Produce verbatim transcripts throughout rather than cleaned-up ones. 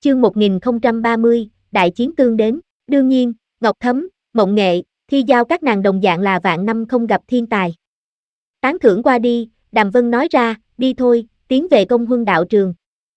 chương một nghìn không trăm ba mươi, đại chiến tương đến. Đương nhiên, Ngọc Thấm, Mộng Nghệ, Thi Giao các nàng đồng dạng là vạn năm không gặp thiên tài. Tán thưởng qua đi, Đàm Vân nói ra, đi thôi, tiến về Công Huân đạo trường.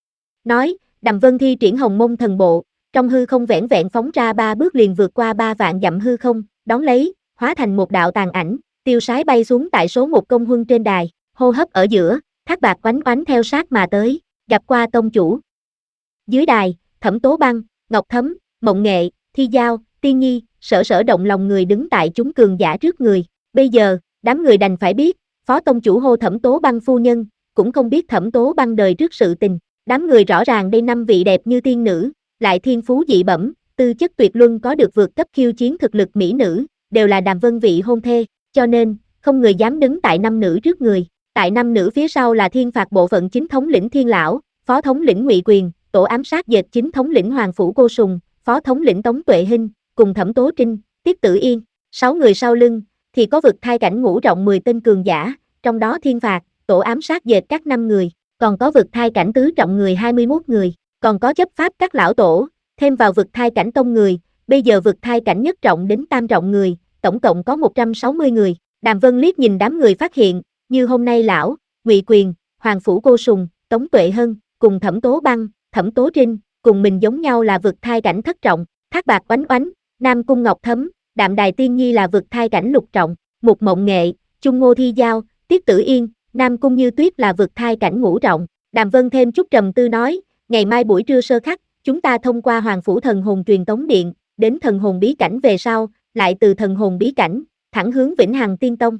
Nói, Đàm Vân thi triển Hồng Mông thần bộ, trong hư không vẻn vẹn phóng ra ba bước liền vượt qua ba vạn dặm hư không, đón lấy, hóa thành một đạo tàn ảnh, tiêu sái bay xuống tại số một Công Huân trên đài, hô hấp ở giữa, Thác Bạt oánh oánh theo sát mà tới, gặp qua tông chủ. Dưới đài, Thẩm Tố Băng, Ngọc Thấm, Mộng Nghệ, Thi Giao, Tiên Nhi, sở sở động lòng người đứng tại chúng cường giả trước người. Bây giờ, đám người đành phải biết, phó tông chủ hô Thẩm Tố Băng phu nhân, cũng không biết Thẩm Tố Băng đời trước sự tình. Đám người rõ ràng đây năm vị đẹp như tiên nữ, lại thiên phú dị bẩm, tư chất tuyệt luân có được vượt cấp khiêu chiến thực lực mỹ nữ, đều là Đàm Vân vị hôn thê, cho nên, không người dám đứng tại năm nữ trước người. Tại năm nữ phía sau là thiên phạt bộ phận chính thống lĩnh Thiên Lão, phó thống lĩnh Ngụy Quyền, tổ ám sát dệt chính thống lĩnh Hoàng Phủ Cô Sùng, phó thống lĩnh Tống Tuệ Hinh, cùng Thẩm Tố Trinh, Tiết Tử Yên. Sáu người sau lưng, thì có vực thai cảnh ngũ rộng mười tên cường giả, trong đó thiên phạt, tổ ám sát dệt các năm người, còn có vực thai cảnh tứ trọng người hai mươi mốt người, còn có chấp pháp các lão tổ, thêm vào vực thai cảnh tông người, bây giờ vực thai cảnh nhất trọng đến tam trọng người, tổng cộng có một trăm sáu mươi người. Đàm Vân liếc nhìn đám người phát hiện, như hôm nay lão, Ngụy Quyền, Hoàng Phủ Cô Sùng, Tống Tuệ Hân, cùng Thẩm Tố Băng, Thẩm Tố Trinh, cùng mình giống nhau là vực thai cảnh thất trọng, Thác Bạt oánh oánh, Nam Cung Ngọc Thấm, Đạm Đài Tiên Nhi là vực thai cảnh lục trọng, Mục Mộng Nghệ, Chung Ngô Thi Giao, Tiết Tử Yên, Nam Cung Như Tuyết là vực thai cảnh ngũ trọng. Đàm Vân thêm chút trầm tư nói, ngày mai buổi trưa sơ khắc, chúng ta thông qua Hoàng Phủ Thần Hồn Truyền Tống Điện, đến Thần Hồn Bí Cảnh về sau, lại từ Thần Hồn Bí Cảnh, thẳng hướng Vĩnh Hằng Tiên Tông.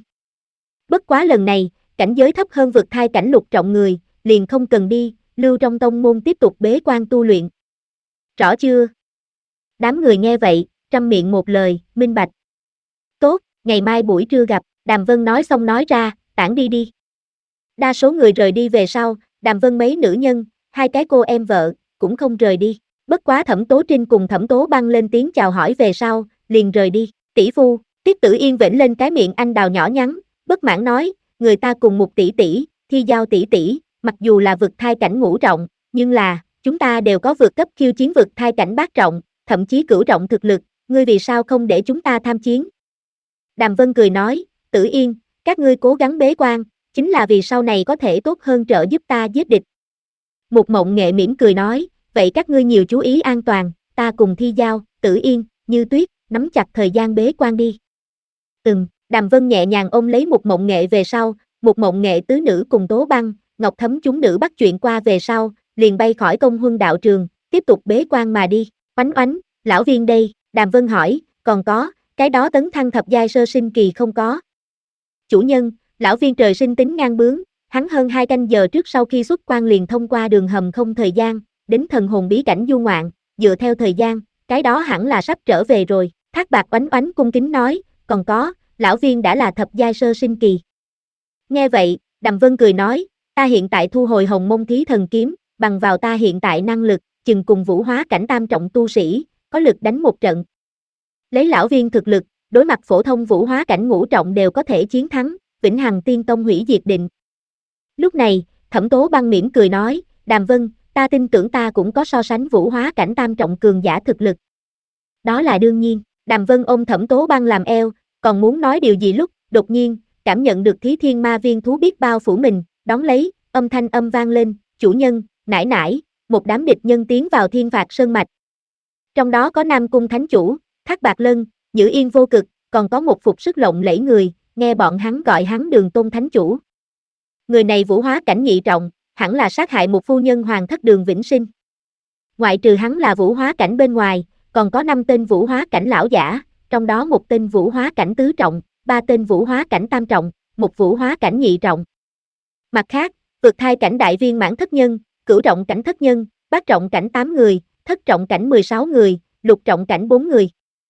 Bất quá lần này, cảnh giới thấp hơn vực thai cảnh lục trọng người, liền không cần đi, lưu trong tông môn tiếp tục bế quan tu luyện. Rõ chưa? Đám người nghe vậy, trăm miệng một lời, minh bạch. Tốt, ngày mai buổi trưa gặp, Đàm Vân nói xong nói ra, tản đi đi. Đa số người rời đi về sau, Đàm Vân mấy nữ nhân, hai cái cô em vợ, cũng không rời đi. Bất quá Thẩm Tố Trinh cùng Thẩm Tố Băng lên tiếng chào hỏi về sau, liền rời đi. Tỷ phu, Tiết Tử Yên vểnh lên cái miệng anh đào nhỏ nhắn, bất mãn nói, người ta cùng một tỷ tỷ, Thi Giao tỷ tỷ, mặc dù là vực thai cảnh ngũ trọng, nhưng là, chúng ta đều có vượt cấp khiêu chiến vực thai cảnh bát trọng, thậm chí cửu trọng thực lực, ngươi vì sao không để chúng ta tham chiến? Đàm Vân cười nói, Tử Yên, các ngươi cố gắng bế quan, chính là vì sau này có thể tốt hơn trợ giúp ta giết địch. Một Mộng Nghệ mỉm cười nói, vậy các ngươi nhiều chú ý an toàn, ta cùng Thi Giao, Tử Yên, Như Tuyết, nắm chặt thời gian bế quan đi. Ừm, Đàm Vân nhẹ nhàng ôm lấy Một Mộng Nghệ về sau, Một Mộng Nghệ tứ nữ cùng Tố Băng, Ngọc Thấm chúng nữ bắt chuyện qua về sau, liền bay khỏi Công Huân đạo trường, tiếp tục bế quan mà đi. Oánh oánh, lão viên đây, Đàm Vân hỏi, còn có, cái đó tấn thăng thập giai sơ sinh kỳ không có. Chủ nhân, lão viên trời sinh tính ngang bướng, hắn hơn hai canh giờ trước sau khi xuất quan liền thông qua đường hầm không thời gian, đến Thần Hồn Bí Cảnh du ngoạn, dựa theo thời gian, cái đó hẳn là sắp trở về rồi. Thác Bạt oánh oánh cung kính nói, còn có, lão viên đã là thập giai sơ sinh kỳ. Nghe vậy, Đàm Vân cười nói, ta hiện tại thu hồi Hồng Mông Thí Thần Kiếm, bằng vào ta hiện tại năng lực, chừng cùng vũ hóa cảnh tam trọng tu sĩ, có lực đánh một trận. Lấy lão viên thực lực, đối mặt phổ thông vũ hóa cảnh ngũ trọng đều có thể chiến thắng, Vĩnh Hằng Tiên Tông hủy diệt định. Lúc này, Thẩm Tố Băng mỉm cười nói, Đàm Vân, ta tin tưởng ta cũng có so sánh vũ hóa cảnh tam trọng cường giả thực lực. Đó là đương nhiên, Đàm Vân ôm Thẩm Tố Băng làm eo, còn muốn nói điều gì lúc, đột nhiên, cảm nhận được Thí Thiên Ma Viên thú biết bao phủ mình, đón lấy, âm thanh âm vang lên, chủ nhân, nải nải, một đám địch nhân tiến vào Thiên Phạt Sơn Mạch. Trong đó có Nam Cung Thánh Chủ, Thác Bạt Lân, Nhữ Yên Vô Cực, còn có một phục sức lộng lẫy người, nghe bọn hắn gọi hắn Đường Tôn Thánh Chủ. Người này vũ hóa cảnh nhị trọng, hẳn là sát hại một phu nhân hoàng thất Đường Vĩnh Sinh. Ngoại trừ hắn là vũ hóa cảnh bên ngoài, còn có năm tên vũ hóa cảnh lão giả, trong đó một tên vũ hóa cảnh tứ trọng, ba tên vũ hóa cảnh tam trọng, một vũ hóa cảnh nhị trọng. Mặt khác, vượt thai cảnh đại viên mãn thất nhân, cửu trọng cảnh thất nhân, bát trọng cảnh tám người, thất trọng cảnh mười sáu người, lục trọng cảnh bốn người.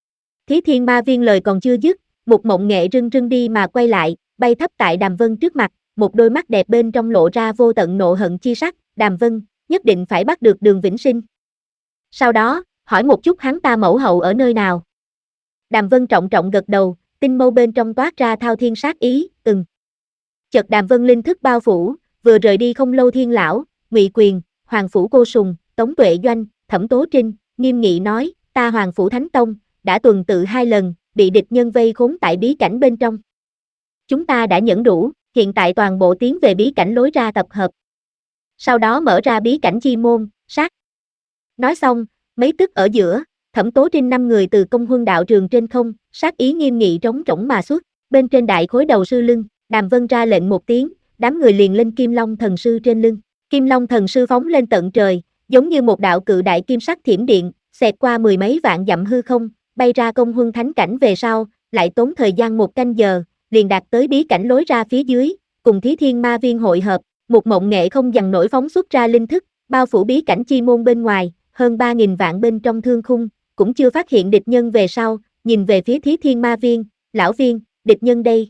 Thí Thiên Ma Viên lời còn chưa dứt, Một Mộng Nghệ rưng rưng đi mà quay lại, bay thấp tại Đàm Vân trước mặt, một đôi mắt đẹp bên trong lộ ra vô tận nộ hận chi sắc, Đàm Vân, nhất định phải bắt được Đường Vĩnh Sinh. Sau đó, hỏi một chút hắn ta mẫu hậu ở nơi nào. Đàm Vân trọng trọng gật đầu, tinh mâu bên trong toát ra thao thiên sát ý, ừm. Chợt Đàm Vân linh thức bao phủ, vừa rời đi không lâu Thiên Lão, Ngụy Quyền, Hoàng Phủ Cô Sùng, Tống Tuệ Doanh, Thẩm Tố Trinh, nghiêm nghị nói, ta Hoàng Phủ Thánh Tông, đã tuần tự hai lần, bị địch nhân vây khốn tại bí cảnh bên trong. Chúng ta đã nhẫn đủ, hiện tại toàn bộ tiến về bí cảnh lối ra tập hợp. Sau đó mở ra bí cảnh chi môn, sát. Nói xong, mấy tức ở giữa, Thẩm Tố Trinh năm người từ công huân đạo trường trên không, sát ý nghiêm nghị trống trỗng mà xuất, bên trên đại khối đầu sư lưng, Đàm Vân ra lệnh một tiếng, đám người liền lên Kim Long thần sư trên lưng. Kim Long thần sư phóng lên tận trời, giống như một đạo cự đại kim sắc thiểm điện, xẹt qua mười mấy vạn dặm hư không, bay ra công huân thánh cảnh về sau, lại tốn thời gian một canh giờ, liền đạt tới bí cảnh lối ra phía dưới, cùng Thí Thiên Ma Viên hội hợp, một mộng nghệ không dằn nổi phóng xuất ra linh thức, bao phủ bí cảnh chi môn bên ngoài, hơn ba nghìn vạn bên trong thương khung, cũng chưa phát hiện địch nhân về sau, nhìn về phía Thí Thiên Ma Viên, lão viên, địch nhân đây.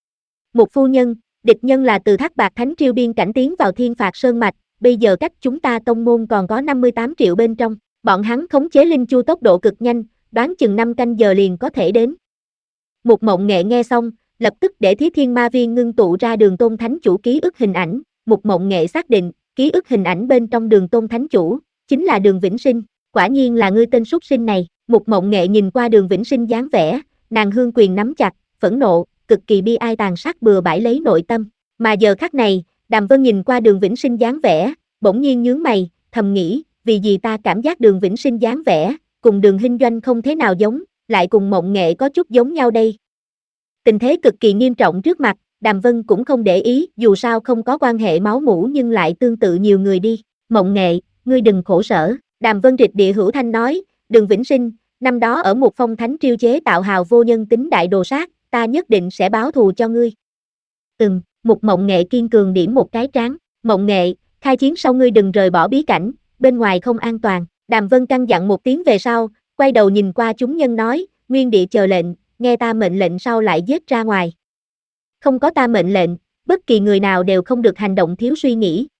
Một phu nhân, địch nhân là từ Thác Bạc Thánh Triêu biên cảnh tiến vào Thiên Phạt Sơn Mạch, bây giờ cách chúng ta tông môn còn có năm mươi tám triệu bên trong, bọn hắn khống chế linh chu tốc độ cực nhanh, đoán chừng năm canh giờ liền có thể đến. Một mộng nghệ nghe xong, lập tức để Thí Thiên Ma Viên ngưng tụ ra Đường Tôn Thánh Chủ ký ức hình ảnh, một mộng nghệ xác định, ký ức hình ảnh bên trong Đường Tôn Thánh Chủ, chính là Đường Vĩnh Sinh, quả nhiên là ngươi tên súc sinh này. Một mộng nghệ nhìn qua Đường Vĩnh Sinh dáng vẻ, nàng hương quyền nắm chặt, phẫn nộ, cực kỳ bi ai tàn sát bừa bãi lấy nội tâm, mà giờ khắc này, Đàm Vân nhìn qua Đường Vĩnh Sinh dáng vẻ, bỗng nhiên nhướng mày, thầm nghĩ, vì gì ta cảm giác Đường Vĩnh Sinh dáng vẻ, cùng Đường Hinh Doanh không thế nào giống, lại cùng mộng nghệ có chút giống nhau đây. Tình thế cực kỳ nghiêm trọng trước mặt, Đàm Vân cũng không để ý, dù sao không có quan hệ máu mủ nhưng lại tương tự nhiều người đi. Mộng nghệ, ngươi đừng khổ sở, Đàm Vân rịch địa hữu thanh nói, Đường Vĩnh Sinh, năm đó ở một phong thánh triêu chế tạo hào vô nhân tính đại đồ sát, ta nhất định sẽ báo thù cho ngươi. Ừm, một mộng nghệ kiên cường điểm một cái trán, mộng nghệ, khai chiến sau ngươi đừng rời bỏ bí cảnh, bên ngoài không an toàn. Đàm Vân căn dặn một tiếng về sau, quay đầu nhìn qua chúng nhân nói, nguyên địa chờ lệnh, nghe ta mệnh lệnh sau lại giết ra ngoài. Không có ta mệnh lệnh, bất kỳ người nào đều không được hành động thiếu suy nghĩ.